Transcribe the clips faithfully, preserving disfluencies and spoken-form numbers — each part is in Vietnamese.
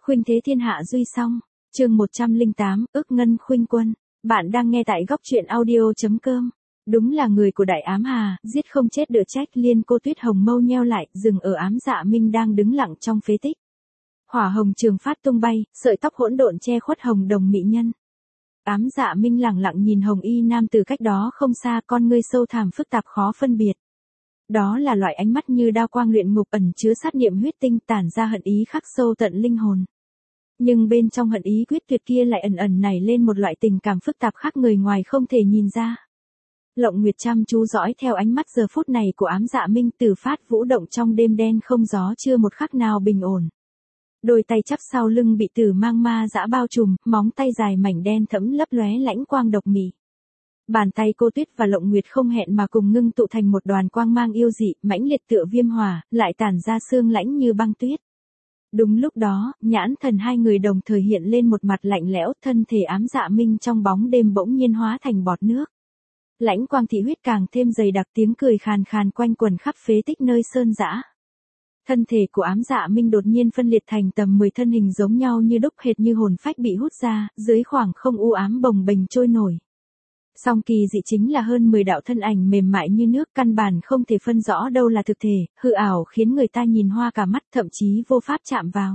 Khuynh thế thiên hạ duy song, chương một trăm lẻ tám, ức ngân khuynh quân. Bạn đang nghe tại góc truyện audio.com. Đúng là người của Đại Ám Hà, giết không chết được trách. Liên Cô Tuyết hồng mâu nheo lại, dừng ở Ám Dạ Minh đang đứng lặng trong phế tích. Hỏa hồng trường phát tung bay, sợi tóc hỗn độn che khuất hồng đồng mỹ nhân. Ám Dạ Minh lẳng lặng nhìn hồng y nam từ cách đó không xa, con ngươi sâu thẳm phức tạp khó phân biệt. Đó là loại ánh mắt như đao quang luyện ngục, ẩn chứa sát niệm huyết tinh, tản ra hận ý khắc sâu tận linh hồn. Nhưng bên trong hận ý quyết tuyệt kia lại ẩn ẩn nảy lên một loại tình cảm phức tạp khác người ngoài không thể nhìn ra. Lộng Nguyệt chăm chú dõi theo ánh mắt giờ phút này của Ám Dạ Minh, từ phát vũ động trong đêm đen không gió, chưa một khắc nào bình ổn. Đôi tay chắp sau lưng bị tử mang ma dã bao trùm, móng tay dài mảnh đen thẫm lấp lóe lãnh quang độc mị. Bàn tay Cô Tuyết và Lộng Nguyệt không hẹn mà cùng ngưng tụ thành một đoàn quang mang yêu dị, mãnh liệt tựa viêm hỏa, lại tản ra sương lãnh như băng tuyết. Đúng lúc đó, nhãn thần hai người đồng thời hiện lên một mặt lạnh lẽo, thân thể Ám Dạ Minh trong bóng đêm bỗng nhiên hóa thành bọt nước. Lãnh quang thị huyết càng thêm dày đặc, tiếng cười khàn khàn quanh quẩn khắp phế tích nơi sơn dã. Thân thể của Ám Dạ Minh đột nhiên phân liệt thành tầm mười thân hình giống nhau như đúc, hệt như hồn phách bị hút ra, dưới khoảng không u ám bồng bềnh trôi nổi. Song kỳ dị chính là hơn mười đạo thân ảnh mềm mại như nước, căn bản không thể phân rõ đâu là thực thể, hư ảo, khiến người ta nhìn hoa cả mắt, thậm chí vô pháp chạm vào.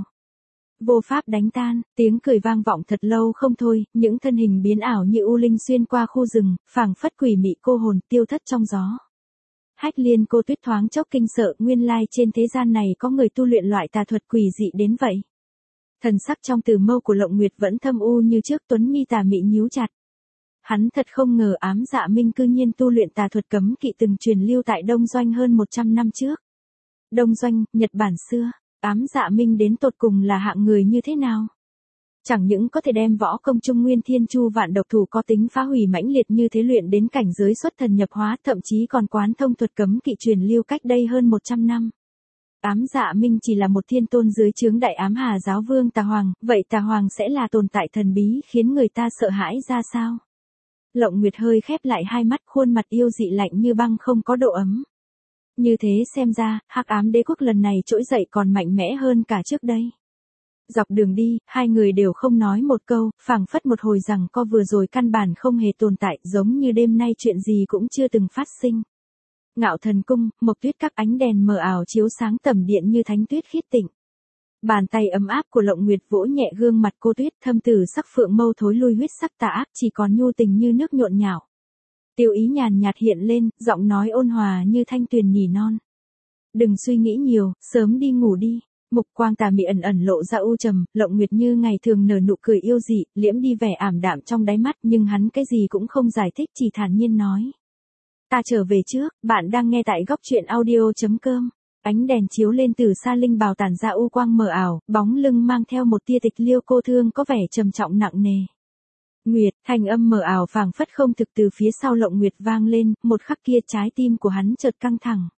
Vô pháp đánh tan, tiếng cười vang vọng thật lâu không thôi, những thân hình biến ảo như u linh xuyên qua khu rừng, phảng phất quỷ mị cô hồn, tiêu thất trong gió. Hách Liên Cô Tuyết thoáng chốc kinh sợ, nguyên lai trên thế gian này có người tu luyện loại tà thuật quỷ dị đến vậy. Thần sắc trong từ mâu của Lộng Nguyệt vẫn thâm u như trước, tuấn mi tà mị nhíu chặt. Hắn thật không ngờ Ám Dạ Minh cư nhiên tu luyện tà thuật cấm kỵ từng truyền lưu tại Đông Doanh hơn một trăm năm trước. Đông Doanh, Nhật Bản xưa, Ám Dạ Minh đến tột cùng là hạng người như thế nào? Chẳng những có thể đem võ công Trung Nguyên Thiên Chu Vạn độc thủ có tính phá hủy mãnh liệt như thế luyện đến cảnh giới xuất thần nhập hóa, thậm chí còn quán thông thuật cấm kỵ truyền lưu cách đây hơn một trăm năm. Ám Dạ Minh chỉ là một thiên tôn dưới trướng Đại Ám Hà giáo vương Tà Hoàng, vậy Tà Hoàng sẽ là tồn tại thần bí khiến người ta sợ hãi ra sao? Lộng Nguyệt hơi khép lại hai mắt, khuôn mặt yêu dị lạnh như băng, không có độ ấm. Như thế xem ra, Hắc Ám Đế quốc lần này trỗi dậy còn mạnh mẽ hơn cả trước đây. Dọc đường đi, hai người đều không nói một câu, phảng phất một hồi rằng co vừa rồi căn bản không hề tồn tại, giống như đêm nay chuyện gì cũng chưa từng phát sinh. Ngạo Thần Cung, Mộc Tuyết các, ánh đèn mờ ảo chiếu sáng tầm điện như thánh tuyết khiết tịnh. Bàn tay ấm áp của Lộng Nguyệt vỗ nhẹ gương mặt Cô Tuyết, thâm tử sắc phượng mâu thối lui huyết sắc tà ác, chỉ còn nhu tình như nước nhộn nhạo. Tiêu ý nhàn nhạt hiện lên, giọng nói ôn hòa như thanh tuyền nhỉ non. Đừng suy nghĩ nhiều, sớm đi ngủ đi. Mục quang tà mị ẩn ẩn lộ ra u trầm, Lộng Nguyệt như ngày thường nở nụ cười yêu dị, liễm đi vẻ ảm đạm trong đáy mắt, nhưng hắn cái gì cũng không giải thích, chỉ thản nhiên nói. Ta trở về trước, bạn đang nghe tại góc truyện audio.com. Ánh đèn chiếu lên từ xa linh bào tản ra u quang mờ ảo, bóng lưng mang theo một tia tịch liêu cô thương có vẻ trầm trọng nặng nề. Nguyệt, thanh âm mờ ảo phảng phất không thực từ phía sau Lộng Nguyệt vang lên, một khắc kia trái tim của hắn chợt căng thẳng.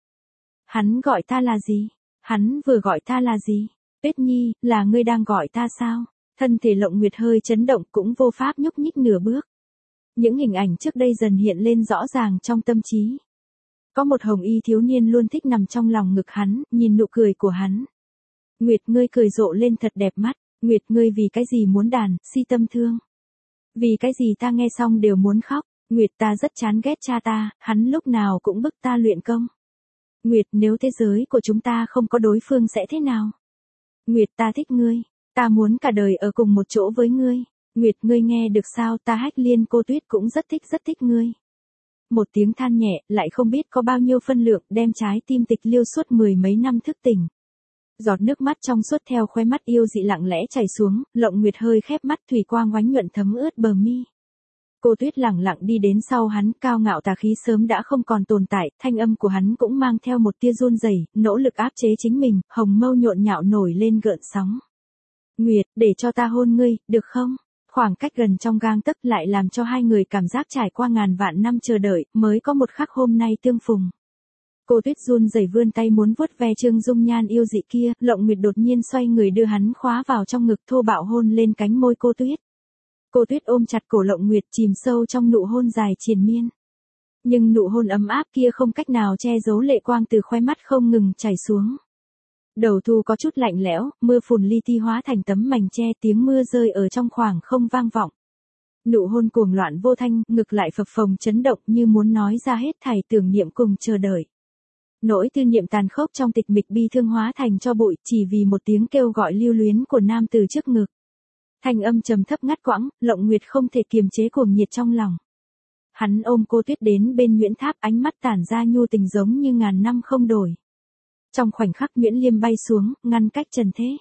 Hắn gọi ta là gì? Hắn vừa gọi ta là gì? Tuyết Nhi, là ngươi đang gọi ta sao? Thân thể Lộng Nguyệt hơi chấn động, cũng vô pháp nhúc nhích nửa bước. Những hình ảnh trước đây dần hiện lên rõ ràng trong tâm trí. Có một hồng y thiếu niên luôn thích nằm trong lòng ngực hắn, nhìn nụ cười của hắn. Nguyệt, ngươi cười rộ lên thật đẹp mắt. Nguyệt, ngươi vì cái gì muốn đàn, si tâm thương? Vì cái gì ta nghe xong đều muốn khóc? Nguyệt, ta rất chán ghét cha ta, hắn lúc nào cũng bức ta luyện công. Nguyệt, nếu thế giới của chúng ta không có đối phương sẽ thế nào? Nguyệt, ta thích ngươi, ta muốn cả đời ở cùng một chỗ với ngươi. Nguyệt, ngươi nghe được sao, ta Hách Liên Cô Tuyết cũng rất thích rất thích ngươi. Một tiếng than nhẹ, lại không biết có bao nhiêu phân lượng, đem trái tim tịch liêu suốt mười mấy năm thức tỉnh. Giọt nước mắt trong suốt theo khóe mắt yêu dị lặng lẽ chảy xuống, Lộng Nguyệt hơi khép mắt, thủy quang oánh nhuận thấm ướt bờ mi. Cô Tuyết lẳng lặng đi đến sau hắn, cao ngạo tà khí sớm đã không còn tồn tại, thanh âm của hắn cũng mang theo một tia run rẩy, nỗ lực áp chế chính mình, hồng mâu nhộn nhạo nổi lên gợn sóng. Nguyệt, để cho ta hôn ngươi, được không? Khoảng cách gần trong gang tấc lại làm cho hai người cảm giác trải qua ngàn vạn năm chờ đợi, mới có một khắc hôm nay tương phùng. Cô Tuyết run rẩy vươn tay muốn vuốt ve Trương dung nhan yêu dị kia, Lộng Nguyệt đột nhiên xoay người đưa hắn khóa vào trong ngực, thô bạo hôn lên cánh môi Cô Tuyết. Cô Tuyết ôm chặt cổ Lộng Nguyệt, chìm sâu trong nụ hôn dài triền miên. Nhưng nụ hôn ấm áp kia không cách nào che giấu lệ quang từ khóe mắt không ngừng chảy xuống. Đầu thu có chút lạnh lẽo, mưa phùn li ti hóa thành tấm mành che, tiếng mưa rơi ở trong khoảng không vang vọng. Nụ hôn cuồng loạn vô thanh, ngực lại phập phồng chấn động như muốn nói ra hết thảy tưởng niệm cùng chờ đợi. Nỗi tư niệm tàn khốc trong tịch mịch bi thương hóa thành cho bụi, chỉ vì một tiếng kêu gọi lưu luyến của nam từ trước ngực. Thanh âm trầm thấp ngắt quãng, Lộng Nguyệt không thể kiềm chế cuồng nhiệt trong lòng. Hắn ôm cô Tuyết đến bên Nguyễn Tháp, ánh mắt tản ra nhu tình giống như ngàn năm không đổi. Trong khoảnh khắc Nguyễn Liêm bay xuống, ngăn cách trần thế.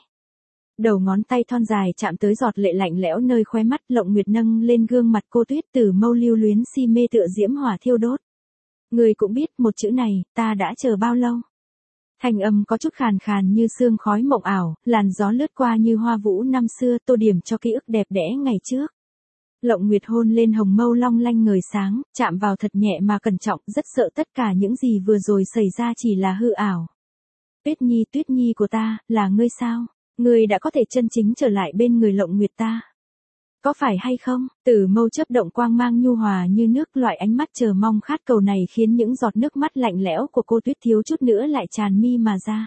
Đầu ngón tay thon dài chạm tới giọt lệ lạnh lẽo nơi khóe mắt, Lộng Nguyệt nâng lên gương mặt cô Tuyết, từ mâu lưu luyến si mê tựa diễm hỏa thiêu đốt. Người cũng biết một chữ này, ta đã chờ bao lâu. Thanh âm có chút khàn khàn như sương khói mộng ảo, làn gió lướt qua như hoa vũ năm xưa, tô điểm cho ký ức đẹp đẽ ngày trước. Lộng Nguyệt hôn lên hồng mâu long lanh ngời sáng, chạm vào thật nhẹ mà cẩn trọng, rất sợ tất cả những gì vừa rồi xảy ra chỉ là hư ảo. Tuyết Nhi, Tuyết Nhi của ta, là ngươi sao? Ngươi đã có thể chân chính trở lại bên người Lộng Nguyệt ta. Có phải hay không? Tử mâu chớp động quang mang nhu hòa như nước, loại ánh mắt chờ mong khát cầu này khiến những giọt nước mắt lạnh lẽo của cô Tuyết thiếu chút nữa lại tràn mi mà ra.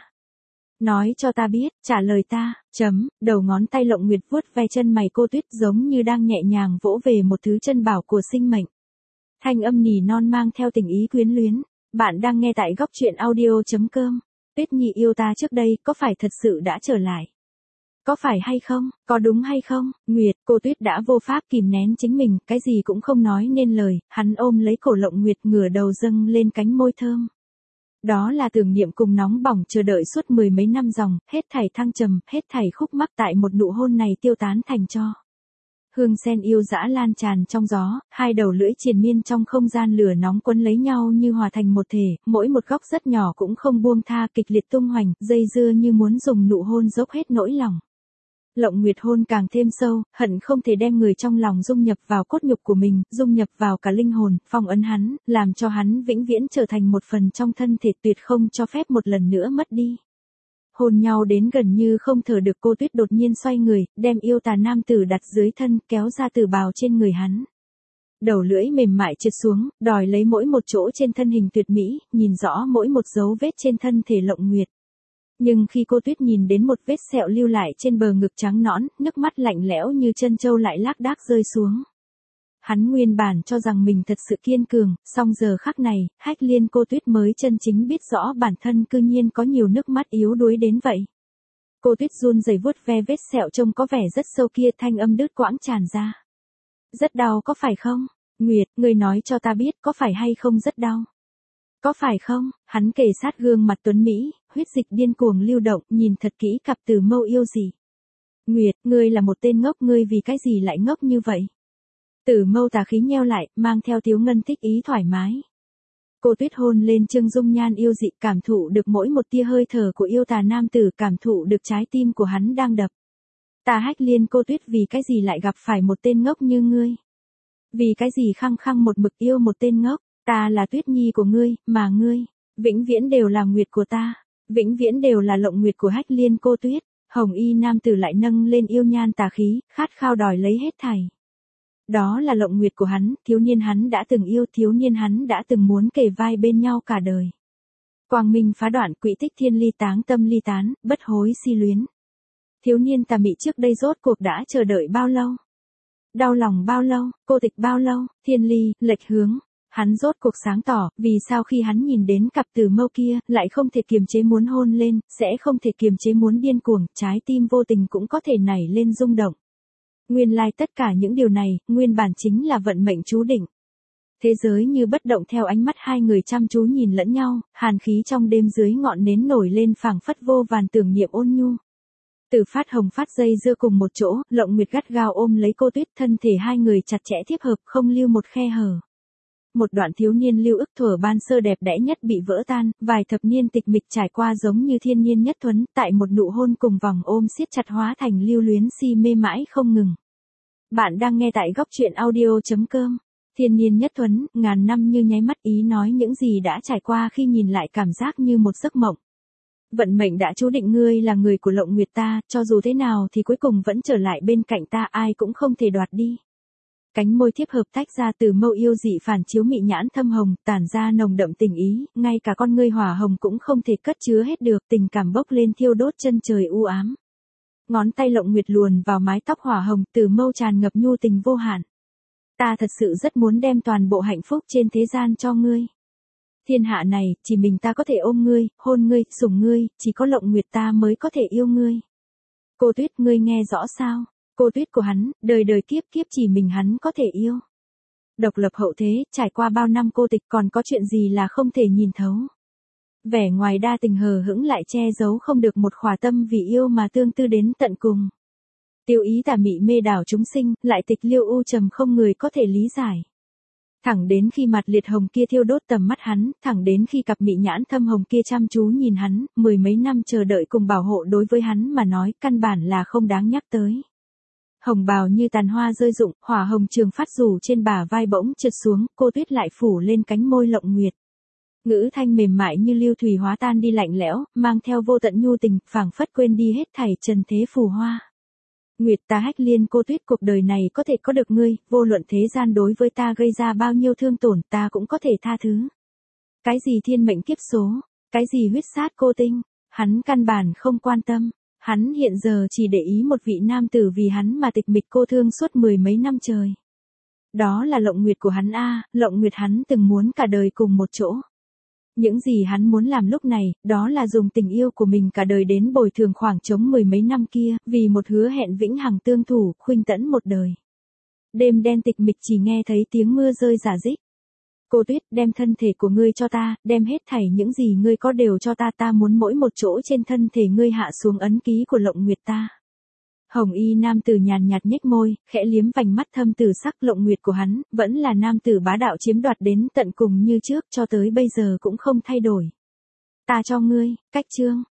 Nói cho ta biết, trả lời ta, chấm, đầu ngón tay Lộng Nguyệt vuốt ve chân mày cô Tuyết giống như đang nhẹ nhàng vỗ về một thứ chân bảo của sinh mệnh. Thanh âm nỉ non mang theo tình ý quyến luyến. Bạn đang nghe tại góc truyện audio chấm com. Tuyết Nhi yêu ta trước đây, có phải thật sự đã trở lại? Có phải hay không, có đúng hay không? Nguyệt, cô Tuyết đã vô pháp kìm nén chính mình, cái gì cũng không nói nên lời, hắn ôm lấy cổ Lộng Nguyệt, ngửa đầu dâng lên cánh môi thơm. Đó là tưởng niệm cùng nóng bỏng chờ đợi suốt mười mấy năm dòng, hết thảy thăng trầm, hết thảy khúc mắc tại một nụ hôn này tiêu tán thành tro. Hương sen yêu dã lan tràn trong gió, hai đầu lưỡi triền miên trong không gian lửa nóng quấn lấy nhau như hòa thành một thể, mỗi một góc rất nhỏ cũng không buông tha, kịch liệt tung hoành, dây dưa như muốn dùng nụ hôn dốc hết nỗi lòng. Lộng Nguyệt hôn càng thêm sâu, hận không thể đem người trong lòng dung nhập vào cốt nhục của mình, dung nhập vào cả linh hồn, phong ấn hắn, làm cho hắn vĩnh viễn trở thành một phần trong thân thể, tuyệt không cho phép một lần nữa mất đi. Hôn nhau đến gần như không thở được, cô Tuyết đột nhiên xoay người, đem yêu tà nam tử đặt dưới thân, kéo ra từ bào trên người hắn. Đầu lưỡi mềm mại trượt xuống, đòi lấy mỗi một chỗ trên thân hình tuyệt mỹ, nhìn rõ mỗi một dấu vết trên thân thể Lộng Nguyệt. Nhưng khi cô Tuyết nhìn đến một vết sẹo lưu lại trên bờ ngực trắng nõn, nước mắt lạnh lẽo như chân châu lại lác đác rơi xuống. Hắn nguyên bản cho rằng mình thật sự kiên cường, song giờ khắc này, Hách Liên cô Tuyết mới chân chính biết rõ bản thân cư nhiên có nhiều nước mắt yếu đuối đến vậy. Cô Tuyết run rẩy vuốt ve vết sẹo trông có vẻ rất sâu kia, thanh âm đứt quãng tràn ra. Rất đau có phải không? Nguyệt, ngươi nói cho ta biết có phải hay không rất đau? Có phải không? Hắn kề sát gương mặt tuấn Mỹ, huyết dịch điên cuồng lưu động, nhìn thật kỹ cặp từ mâu yêu gì. Nguyệt, ngươi là một tên ngốc, ngươi vì cái gì lại ngốc như vậy? Tử mâu tà khí nheo lại, mang theo thiếu ngân thích ý thoải mái. Cô Tuyết hôn lên Trương Dung Nhan yêu dị, cảm thụ được mỗi một tia hơi thở của yêu tà nam tử, cảm thụ được trái tim của hắn đang đập. Ta Hách Liên cô Tuyết vì cái gì lại gặp phải một tên ngốc như ngươi? Vì cái gì khăng khăng một mực yêu một tên ngốc? Ta là Tuyết Nhi của ngươi, mà ngươi, vĩnh viễn đều là Nguyệt của ta, vĩnh viễn đều là Lộng Nguyệt của Hách Liên cô Tuyết. Hồng y nam tử lại nâng lên yêu nhan tà khí, khát khao đòi lấy hết thảy. Đó là Lộng Nguyệt của hắn, thiếu niên hắn đã từng yêu, thiếu niên hắn đã từng muốn kề vai bên nhau cả đời. Quang minh phá đoạn, quỹ tích thiên ly táng, tâm ly tán, bất hối si luyến. Thiếu niên tà mị trước đây rốt cuộc đã chờ đợi bao lâu? Đau lòng bao lâu, cô tịch bao lâu, thiên ly, lệch hướng. Hắn rốt cuộc sáng tỏ, vì sao khi hắn nhìn đến cặp từ mâu kia, lại không thể kiềm chế muốn hôn lên, sẽ không thể kiềm chế muốn điên cuồng, trái tim vô tình cũng có thể nảy lên rung động. Nguyên lai tất cả những điều này, nguyên bản chính là vận mệnh chú định. Thế giới như bất động theo ánh mắt hai người chăm chú nhìn lẫn nhau, hàn khí trong đêm dưới ngọn nến nổi lên phảng phất vô vàn tưởng niệm ôn nhu. Từ phát hồng phát dây dưa cùng một chỗ, Lộng Nguyệt gắt gao ôm lấy cô Tuyết, thân thể hai người chặt chẽ tiếp hợp, không lưu một khe hở. Một đoạn thiếu niên lưu ức thuở ban sơ đẹp đẽ nhất bị vỡ tan, vài thập niên tịch mịch trải qua giống như thiên nhiên nhất thuấn, tại một nụ hôn cùng vòng ôm siết chặt hóa thành lưu luyến si mê mãi không ngừng. Bạn đang nghe tại góc truyện audio chấm com. Thiên nhiên nhất thuấn, ngàn năm như nháy mắt, ý nói những gì đã trải qua khi nhìn lại cảm giác như một giấc mộng. Vận mệnh đã chú định ngươi là người của Lộng Nguyệt ta, cho dù thế nào thì cuối cùng vẫn trở lại bên cạnh ta, ai cũng không thể đoạt đi. Cánh môi thiếp hợp tách ra từ mâu yêu dị phản chiếu mị nhãn thâm hồng, tản ra nồng đậm tình ý, ngay cả con ngươi hỏa hồng cũng không thể cất chứa hết được, tình cảm bốc lên thiêu đốt chân trời u ám. Ngón tay Lộng Nguyệt luồn vào mái tóc hỏa hồng, từ mâu tràn ngập nhu tình vô hạn. Ta thật sự rất muốn đem toàn bộ hạnh phúc trên thế gian cho ngươi. Thiên hạ này, chỉ mình ta có thể ôm ngươi, hôn ngươi, sủng ngươi, chỉ có Lộng Nguyệt ta mới có thể yêu ngươi. Cô Tuyết, ngươi nghe rõ sao? Cô Tuyết của hắn, đời đời kiếp kiếp chỉ mình hắn có thể yêu. Độc lập hậu thế, trải qua bao năm cô tịch còn có chuyện gì là không thể nhìn thấu. Vẻ ngoài đa tình hờ hững lại che giấu không được một khỏa tâm vì yêu mà tương tư đến tận cùng. Tiêu ý tà mị mê đảo chúng sinh, lại tịch liêu u trầm không người có thể lý giải. Thẳng đến khi mặt liệt hồng kia thiêu đốt tầm mắt hắn, thẳng đến khi cặp mị nhãn thâm hồng kia chăm chú nhìn hắn, mười mấy năm chờ đợi cùng bảo hộ đối với hắn mà nói căn bản là không đáng nhắc tới. Hồng bào như tàn hoa rơi rụng, hỏa hồng trường phát rủ trên bả vai bỗng trượt xuống, cô Tuyết lại phủ lên cánh môi Lộng Nguyệt. Ngữ thanh mềm mại như lưu thủy hóa tan đi lạnh lẽo, mang theo vô tận nhu tình, phảng phất quên đi hết thảy trần thế phù hoa. Nguyệt ta Hách Liên, cô Tuyết, cuộc đời này có thể có được ngươi, vô luận thế gian đối với ta gây ra bao nhiêu thương tổn ta cũng có thể tha thứ. Cái gì thiên mệnh kiếp số, cái gì huyết sát cô tinh, hắn căn bản không quan tâm. Hắn hiện giờ chỉ để ý một vị nam tử vì hắn mà tịch mịch cô thương suốt mười mấy năm trời. Đó là Lộng Nguyệt của hắn a, Lộng Nguyệt hắn từng muốn cả đời cùng một chỗ. Những gì hắn muốn làm lúc này, đó là dùng tình yêu của mình cả đời đến bồi thường khoảng trống mười mấy năm kia, vì một hứa hẹn vĩnh hằng tương thủ, khuynh tẫn một đời. Đêm đen tịch mịch chỉ nghe thấy tiếng mưa rơi rả rích. Cô Tuyết, đem thân thể của ngươi cho ta, đem hết thảy những gì ngươi có đều cho ta, ta muốn mỗi một chỗ trên thân thể ngươi hạ xuống ấn ký của Lộng Nguyệt ta. Hồng y nam tử nhàn nhạt nhếch môi, khẽ liếm vành mắt thâm tử sắc. Lộng Nguyệt của hắn, vẫn là nam tử bá đạo chiếm đoạt đến tận cùng như trước, cho tới bây giờ cũng không thay đổi. Ta cho ngươi, cách chương.